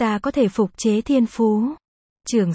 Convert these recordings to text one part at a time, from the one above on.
Ta có thể phục chế thiên phú. Chương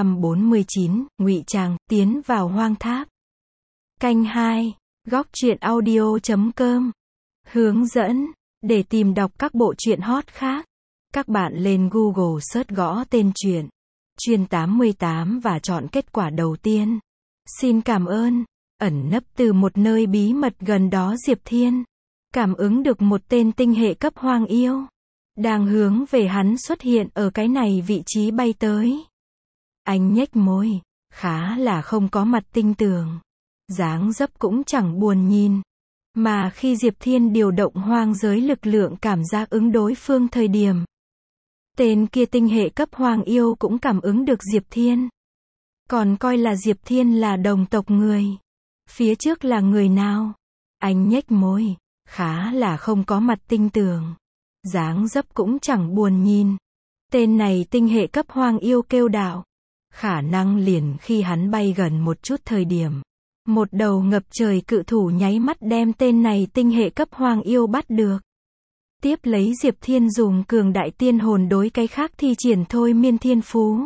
649, Ngụy Trang, tiến vào hoang tháp. Canh 2, góc truyện audio.com. Hướng dẫn, để tìm đọc các bộ truyện hot khác, các bạn lên Google search gõ tên truyện Chuyên 88 và chọn kết quả đầu tiên. Xin cảm ơn. Ẩn nấp từ một nơi bí mật gần đó, Diệp Thiên cảm ứng được một tên tinh hệ cấp hoang yêu đang hướng về hắn xuất hiện ở cái này vị trí bay tới. Anh nhếch môi, khá là không có mặt tinh tường, dáng dấp cũng chẳng buồn nhìn. Mà khi Diệp Thiên điều động hoang giới lực lượng cảm giác ứng đối phương thời điểm, tên kia tinh hệ cấp hoang yêu cũng cảm ứng được Diệp Thiên. Còn coi là Diệp Thiên là đồng tộc người. Phía trước là người nào? Anh nhếch môi, khá là không có mặt tinh tường, dáng dấp cũng chẳng buồn nhìn. Tên này tinh hệ cấp hoang yêu kêu đạo. Khả năng liền khi hắn bay gần một chút thời điểm, một đầu ngập trời cự thủ nháy mắt đem tên này tinh hệ cấp hoang yêu bắt được. Tiếp lấy Diệp Thiên dùng cường đại tiên hồn đối cái khác thi triển thôi miên thiên phú.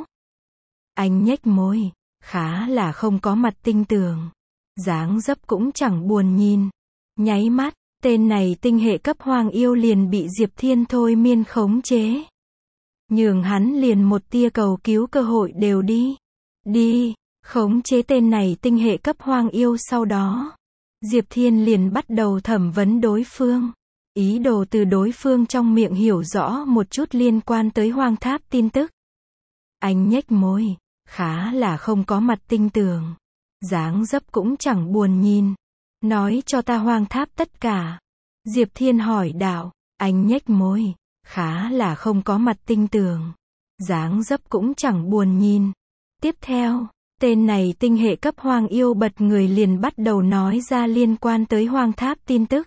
Anh nhếch môi, khá là không có mặt tinh tường, dáng dấp cũng chẳng buồn nhìn. Nháy mắt, tên này tinh hệ cấp hoang yêu liền bị Diệp Thiên thôi miên khống chế. Nhường hắn liền một tia cầu cứu cơ hội đều đi, khống chế tên này tinh hệ cấp hoang yêu. Sau đó, Diệp Thiên liền bắt đầu thẩm vấn đối phương, ý đồ từ đối phương trong miệng hiểu rõ một chút liên quan tới hoang tháp tin tức. Anh nhếch môi, khá là không có mặt tinh tường, dáng dấp cũng chẳng buồn nhìn. Nói cho ta hoang tháp tất cả. Diệp Thiên hỏi đạo. Anh nhếch môi, khá là không có mặt tinh tường, dáng dấp cũng chẳng buồn nhìn. Tiếp theo, tên này tinh hệ cấp hoang yêu bật người liền bắt đầu nói ra liên quan tới hoang tháp tin tức.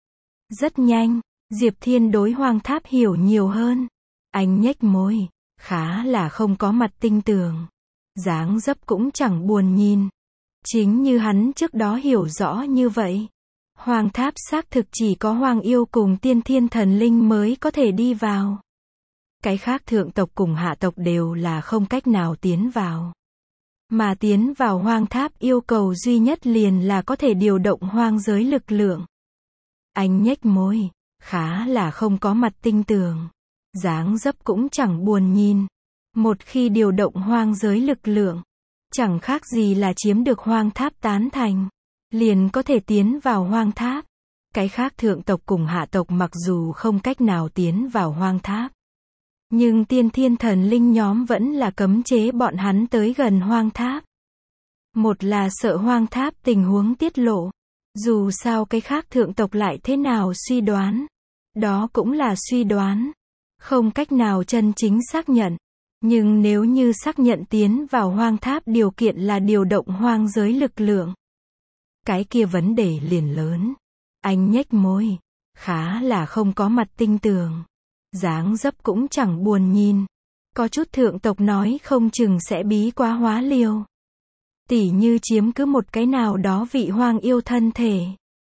Rất nhanh, Diệp Thiên đối hoang tháp hiểu nhiều hơn. Anh nhếch môi, khá là không có mặt tinh tường, dáng dấp cũng chẳng buồn nhìn. Chính như hắn trước đó hiểu rõ như vậy, hoang tháp xác thực chỉ có hoang yêu cùng tiên thiên thần linh mới có thể đi vào. Cái khác thượng tộc cùng hạ tộc đều là không cách nào tiến vào. Mà tiến vào hoang tháp yêu cầu duy nhất liền là có thể điều động hoang giới lực lượng. Anh nhếch môi, khá là không có mặt tinh tường, dáng dấp cũng chẳng buồn nhìn. Một khi điều động hoang giới lực lượng, chẳng khác gì là chiếm được hoang tháp tán thành, liền có thể tiến vào hoang tháp. Cái khác thượng tộc cùng hạ tộc mặc dù không cách nào tiến vào hoang tháp, nhưng tiên thiên thần linh nhóm vẫn là cấm chế bọn hắn tới gần hoang tháp. Một là sợ hoang tháp tình huống tiết lộ. Dù sao cái khác thượng tộc lại thế nào suy đoán, đó cũng là suy đoán, không cách nào chân chính xác nhận. Nhưng nếu như xác nhận tiến vào hoang tháp điều kiện là điều động hoang giới lực lượng, cái kia vấn đề liền lớn. Anh nhếch môi, khá là không có mặt tinh tường, dáng dấp cũng chẳng buồn nhìn. Có chút thượng tộc nói không chừng sẽ bí quá hóa liều, tỉ như chiếm cứ một cái nào đó vị hoang yêu thân thể,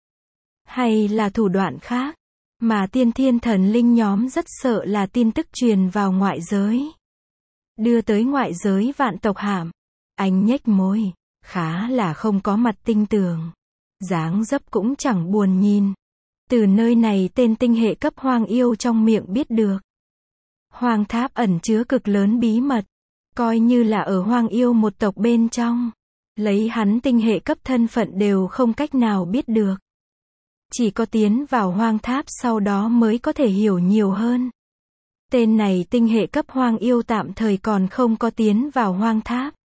hay là thủ đoạn khác. Mà tiên thiên thần linh nhóm rất sợ là tin tức truyền vào ngoại giới, đưa tới ngoại giới vạn tộc hãm. Anh nhếch môi, khá là không có mặt tinh tường, dáng dấp cũng chẳng buồn nhìn. Từ nơi này tên tinh hệ cấp hoang yêu trong miệng biết được, hoang tháp ẩn chứa cực lớn bí mật, coi như là ở hoang yêu một tộc bên trong, lấy hắn tinh hệ cấp thân phận đều không cách nào biết được. Chỉ có tiến vào hoang tháp sau đó mới có thể hiểu nhiều hơn. Tên này tinh hệ cấp hoang yêu tạm thời còn không có tiến vào hoang tháp,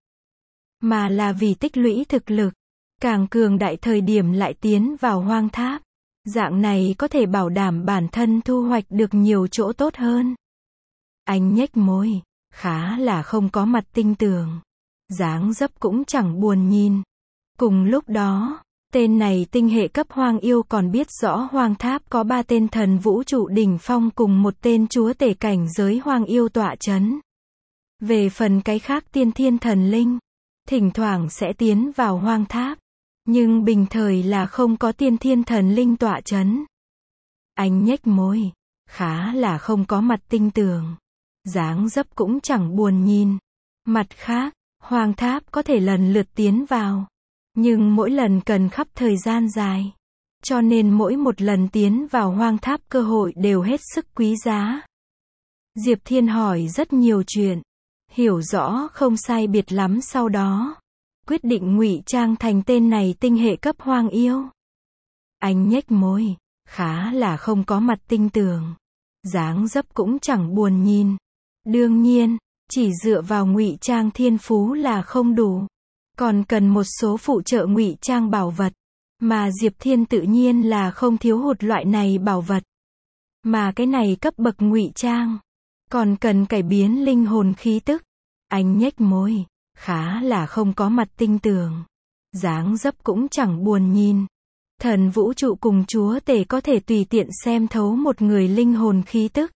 mà là vì tích lũy thực lực, càng cường đại thời điểm lại tiến vào hoang tháp. Dạng này có thể bảo đảm bản thân thu hoạch được nhiều chỗ tốt hơn. Anh nhếch môi, khá là không có mặt tinh tường, dáng dấp cũng chẳng buồn nhìn. Cùng lúc đó, tên này tinh hệ cấp hoang yêu còn biết rõ hoang tháp có 3 tên thần vũ trụ đỉnh phong cùng một tên chúa tể cảnh giới hoang yêu tọa chấn. Về phần cái khác tiên thiên thần linh, thỉnh thoảng sẽ tiến vào hoang tháp, nhưng bình thời là không có tiên thiên thần linh tọa chấn. Anh nhếch môi, khá là không có mặt tinh tường, dáng dấp cũng chẳng buồn nhìn. Mặt khác, hoang tháp có thể lần lượt tiến vào, nhưng mỗi lần cần khắp thời gian dài. Cho nên mỗi một lần tiến vào hoang tháp cơ hội đều hết sức quý giá. Diệp Thiên hỏi rất nhiều chuyện, hiểu rõ không sai biệt lắm, sau đó quyết định ngụy trang thành tên này tinh hệ cấp hoang yêu. Anh nhếch môi, khá là không có mặt tinh tường, dáng dấp cũng chẳng buồn nhìn. Đương nhiên, chỉ dựa vào ngụy trang thiên phú là không đủ, còn cần một số phụ trợ ngụy trang bảo vật, mà Diệp Thiên tự nhiên là không thiếu hụt loại này bảo vật. Mà cái này cấp bậc ngụy trang, còn cần cải biến linh hồn khí tức. Anh nhếch môi, khá là không có mặt tinh tường, dáng dấp cũng chẳng buồn nhìn. Thần vũ trụ cùng chúa tể có thể tùy tiện xem thấu một người linh hồn khí tức.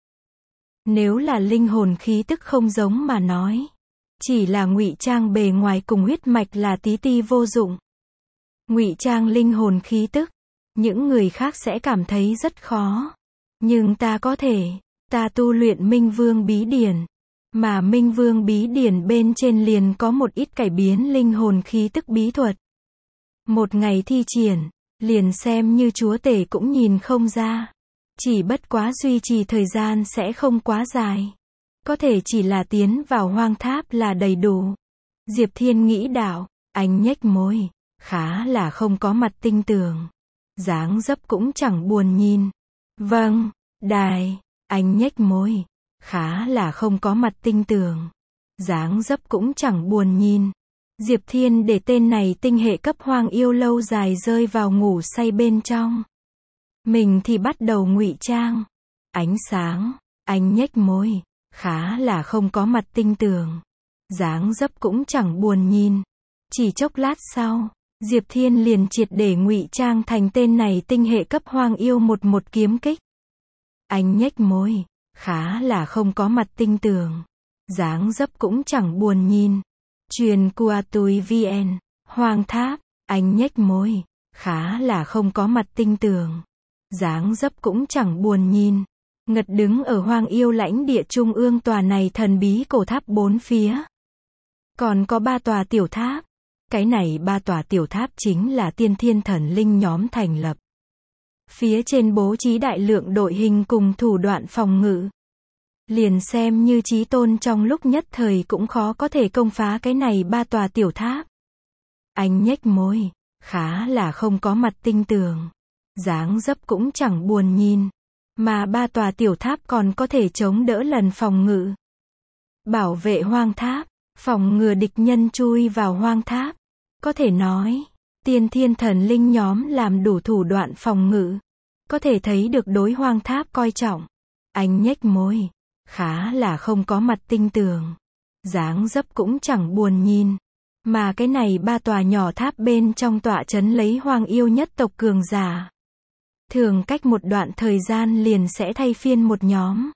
Nếu là linh hồn khí tức không giống mà nói, chỉ là ngụy trang bề ngoài cùng huyết mạch là tí ti vô dụng. Ngụy trang linh hồn khí tức, những người khác sẽ cảm thấy rất khó. Nhưng ta có thể, ta tu luyện Minh Vương Bí Điển, mà Minh Vương Bí Điển bên trên liền có một ít cải biến linh hồn khí tức bí thuật. Một ngày thi triển, liền xem như chúa tể cũng nhìn không ra. Chỉ bất quá duy trì thời gian sẽ không quá dài. Có thể chỉ là tiến vào hoang tháp là đầy đủ. Diệp Thiên nghĩ đạo, anh nhếch môi, khá là không có mặt tinh tường, dáng dấp cũng chẳng buồn nhìn. Vâng, đài, anh nhếch môi, khá là không có mặt tinh tường, dáng dấp cũng chẳng buồn nhìn. Diệp Thiên để tên này tinh hệ cấp hoang yêu lâu dài rơi vào ngủ say bên trong. Mình thì bắt đầu ngụy trang. Ánh sáng, anh nhếch môi, khá là không có mặt tinh tường, dáng dấp cũng chẳng buồn nhìn. Chỉ chốc lát sau, Diệp Thiên liền triệt để ngụy trang thành tên này tinh hệ cấp hoang yêu một kiếm kích. Anh nhếch môi, khá là không có mặt tinh tường, dáng dấp cũng chẳng buồn nhìn. Truyền qua túi VN, hoang tháp, anh nhếch môi, khá là không có mặt tinh tường, dáng dấp cũng chẳng buồn nhìn. Ngật đứng ở hoang yêu lãnh địa trung ương tòa này thần bí cổ tháp bốn phía. Còn có 3 tòa tiểu tháp. Cái này 3 tòa tiểu tháp chính là tiên thiên thần linh nhóm thành lập. Phía trên bố trí đại lượng đội hình cùng thủ đoạn phòng ngự. Liền xem như chí tôn trong lúc nhất thời cũng khó có thể công phá cái này 3 tòa tiểu tháp. Anh nhếch môi, khá là không có mặt tinh tường, dáng dấp cũng chẳng buồn nhìn. Mà 3 tòa tiểu tháp còn có thể chống đỡ lần phòng ngự. Bảo vệ hoang tháp, phòng ngừa địch nhân chui vào hoang tháp. Có thể nói, tiên thiên thần linh nhóm làm đủ thủ đoạn phòng ngự. Có thể thấy được đối hoang tháp coi trọng. Anh nhếch môi, khá là không có mặt tinh tường, dáng dấp cũng chẳng buồn nhìn. Mà cái này 3 tòa nhỏ tháp bên trong tọa trấn lấy hoang yêu nhất tộc cường giả. Thường cách một đoạn thời gian liền sẽ thay phiên một nhóm.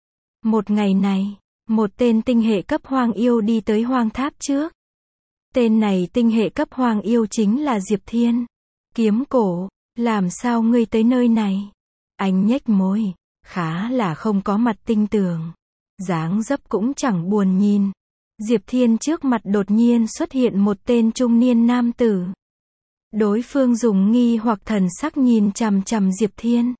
Một ngày này, một tên tinh hệ cấp hoang yêu đi tới hoang tháp trước. Tên này tinh hệ cấp hoang yêu chính là Diệp Thiên. Kiếm cổ, làm sao ngươi tới nơi này? Anh nhếch môi, khá là không có mặt tinh tường, dáng dấp cũng chẳng buồn nhìn. Diệp Thiên trước mặt đột nhiên xuất hiện một tên trung niên nam tử. Đối phương dùng nghi hoặc thần sắc nhìn chằm chằm Diệp Thiên.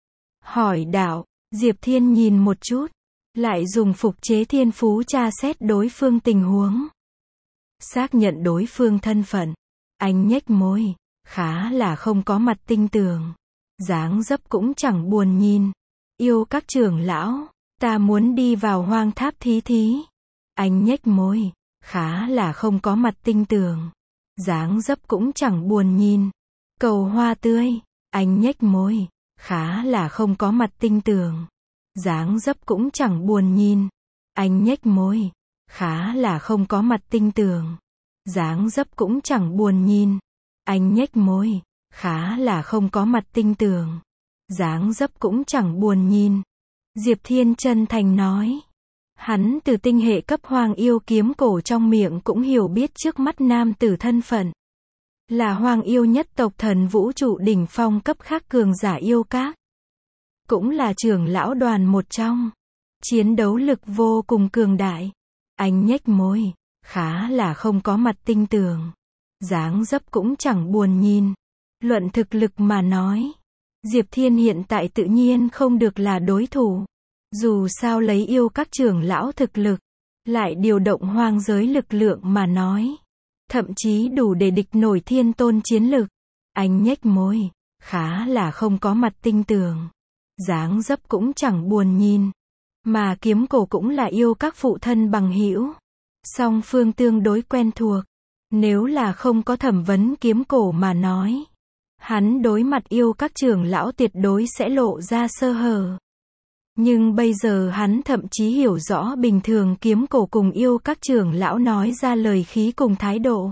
Hỏi đạo, Diệp Thiên nhìn một chút, lại dùng phục chế thiên phú tra xét đối phương tình huống. Xác nhận đối phương thân phận, anh nhếch môi, khá là không có mặt tinh tường, dáng dấp cũng chẳng buồn nhìn. Yêu các trưởng lão, ta muốn đi vào hoang tháp thí thí. Anh nhếch môi, khá là không có mặt tinh tường, dáng dấp cũng chẳng buồn nhìn. Cầu hoa tươi, anh nhếch môi, khá là không có mặt tinh tường, dáng dấp cũng chẳng buồn nhìn. Anh nhếch môi, khá là không có mặt tinh tường, dáng dấp cũng chẳng buồn nhìn. Anh nhếch môi, khá là không có mặt tinh tường, dáng dấp cũng chẳng buồn nhìn. Diệp Thiên chân thành nói. Hắn từ tinh hệ cấp hoang yêu kiếm cổ trong miệng cũng hiểu biết trước mắt nam tử thân phận. Là hoang yêu nhất tộc thần vũ trụ đỉnh phong cấp khác cường giả yêu các. Cũng là trưởng lão đoàn một trong. Chiến đấu lực vô cùng cường đại. Anh nhếch môi, khá là không có mặt tinh tường. Dáng dấp cũng chẳng buồn nhìn. Luận thực lực mà nói, Diệp Thiên hiện tại tự nhiên không được là đối thủ. Dù sao lấy yêu các trưởng lão thực lực, lại điều động hoang giới lực lượng mà nói, thậm chí đủ để địch nổi thiên tôn chiến lực. Anh nhếch môi, khá là không có mặt tinh tường. Dáng dấp cũng chẳng buồn nhìn. Mà Kiếm Cổ cũng là yêu các phụ thân bằng hữu. Song phương tương đối quen thuộc. Nếu là không có thẩm vấn Kiếm Cổ mà nói, hắn đối mặt yêu các trưởng lão tuyệt đối sẽ lộ ra sơ hở. Nhưng bây giờ hắn thậm chí hiểu rõ bình thường Kiếm Cổ cùng yêu các trưởng lão nói ra lời khí cùng thái độ.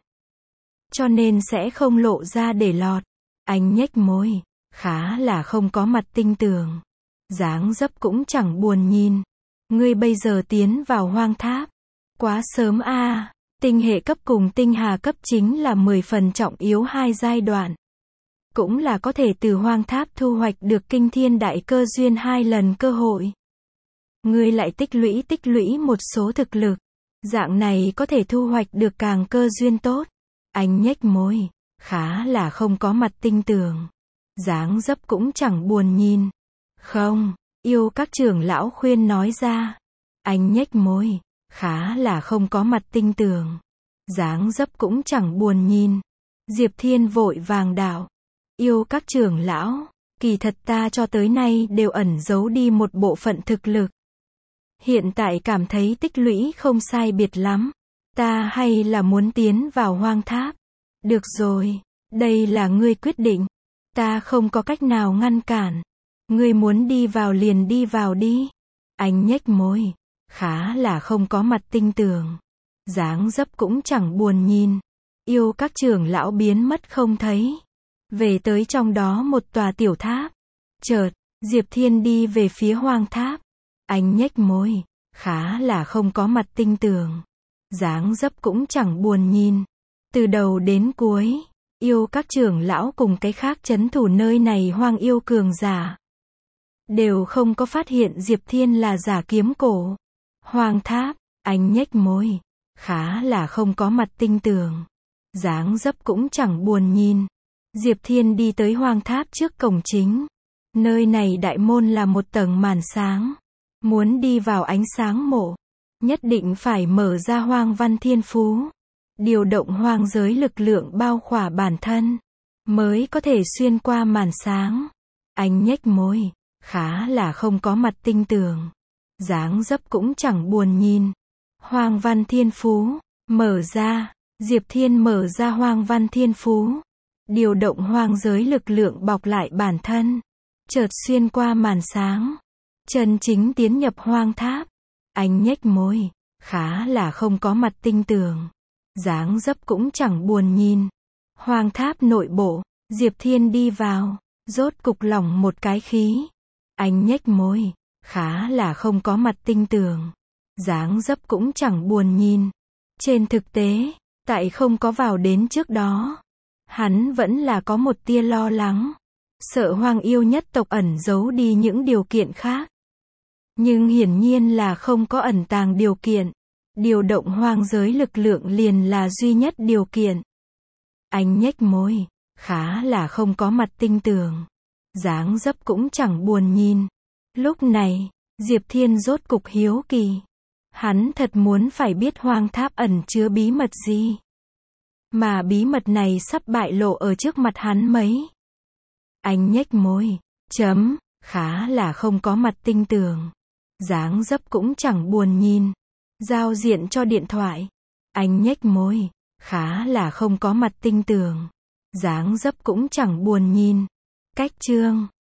Cho nên sẽ không lộ ra để lọt. Anh nhếch môi, khá là không có mặt tinh tường. Dáng dấp cũng chẳng buồn nhìn. Ngươi bây giờ tiến vào hoang tháp. Quá sớm a. Tinh hệ cấp cùng tinh hà cấp chính là 10 phần trọng yếu hai giai đoạn. Cũng là có thể từ hoang tháp thu hoạch được kinh thiên đại cơ duyên 2 lần cơ hội. Ngươi lại tích lũy một số thực lực. Dạng này có thể thu hoạch được càng cơ duyên tốt. Anh nhếch môi, khá là không có mặt tinh tường. Dáng dấp cũng chẳng buồn nhìn. Không, yêu các trưởng lão khuyên nói ra. Anh nhếch môi, khá là không có mặt tinh tường. Dáng dấp cũng chẳng buồn nhìn. Diệp Thiên vội vàng đạo. Yêu các trưởng lão, kỳ thật ta cho tới nay đều ẩn giấu đi một bộ phận thực lực. Hiện tại cảm thấy tích lũy không sai biệt lắm. Ta hay là muốn tiến vào hoang tháp. Được rồi, đây là ngươi quyết định. Ta không có cách nào ngăn cản. Ngươi muốn đi vào liền đi vào đi. Anh nhếch môi, khá là không có mặt tinh tường. Dáng dấp cũng chẳng buồn nhìn. Yêu các trưởng lão biến mất không thấy. Về tới trong đó một tòa tiểu tháp. Chợt, Diệp Thiên đi về phía hoang tháp. Anh nhếch môi, khá là không có mặt tinh tường. Dáng dấp cũng chẳng buồn nhìn. Từ đầu đến cuối, yêu các trưởng lão cùng cái khác trấn thủ nơi này hoang yêu cường giả. Đều không có phát hiện Diệp Thiên là giả Kiếm Cổ. Hoang tháp, anh nhếch môi, khá là không có mặt tinh tường. Dáng dấp cũng chẳng buồn nhìn. Diệp Thiên đi tới hoang tháp trước cổng chính. Nơi này đại môn là một tầng màn sáng. Muốn đi vào ánh sáng mộ, nhất định phải mở ra hoang văn thiên phú. Điều động hoang giới lực lượng bao khỏa bản thân, mới có thể xuyên qua màn sáng. Anh nhếch môi, khá là không có mặt tinh tường. Dáng dấp cũng chẳng buồn nhìn. Hoang văn thiên phú, mở ra. Diệp Thiên mở ra hoang văn thiên phú. Điều động hoang giới lực lượng bọc lại bản thân. Chợt xuyên qua màn sáng. Chân chính tiến nhập hoang tháp. Anh nhếch môi, khá là không có mặt tinh tường. Dáng dấp cũng chẳng buồn nhìn. Hoang tháp nội bộ, Diệp Thiên đi vào, rốt cục lỏng một cái khí. Anh nhếch môi, khá là không có mặt tinh tường. Dáng dấp cũng chẳng buồn nhìn. Trên thực tế, tại không có vào đến trước đó, hắn vẫn là có một tia lo lắng. Sợ hoang yêu nhất tộc ẩn giấu đi những điều kiện khác. Nhưng hiển nhiên là không có ẩn tàng điều kiện. Điều động hoang giới lực lượng liền là duy nhất điều kiện. Anh nhếch môi, khá là không có mặt tinh tường. Dáng dấp cũng chẳng buồn nhìn. Lúc này, Diệp Thiên rốt cục hiếu kỳ. Hắn thật muốn phải biết hoang tháp ẩn chứa bí mật gì. Mà bí mật này sắp bại lộ ở trước mặt hắn mấy. Anh nhếch môi, khá là không có mặt tinh tường. Dáng dấp cũng chẳng buồn nhìn. Giao diện cho điện thoại. Anh nhếch môi, khá là không có mặt tinh tường. Dáng dấp cũng chẳng buồn nhìn. Cách chương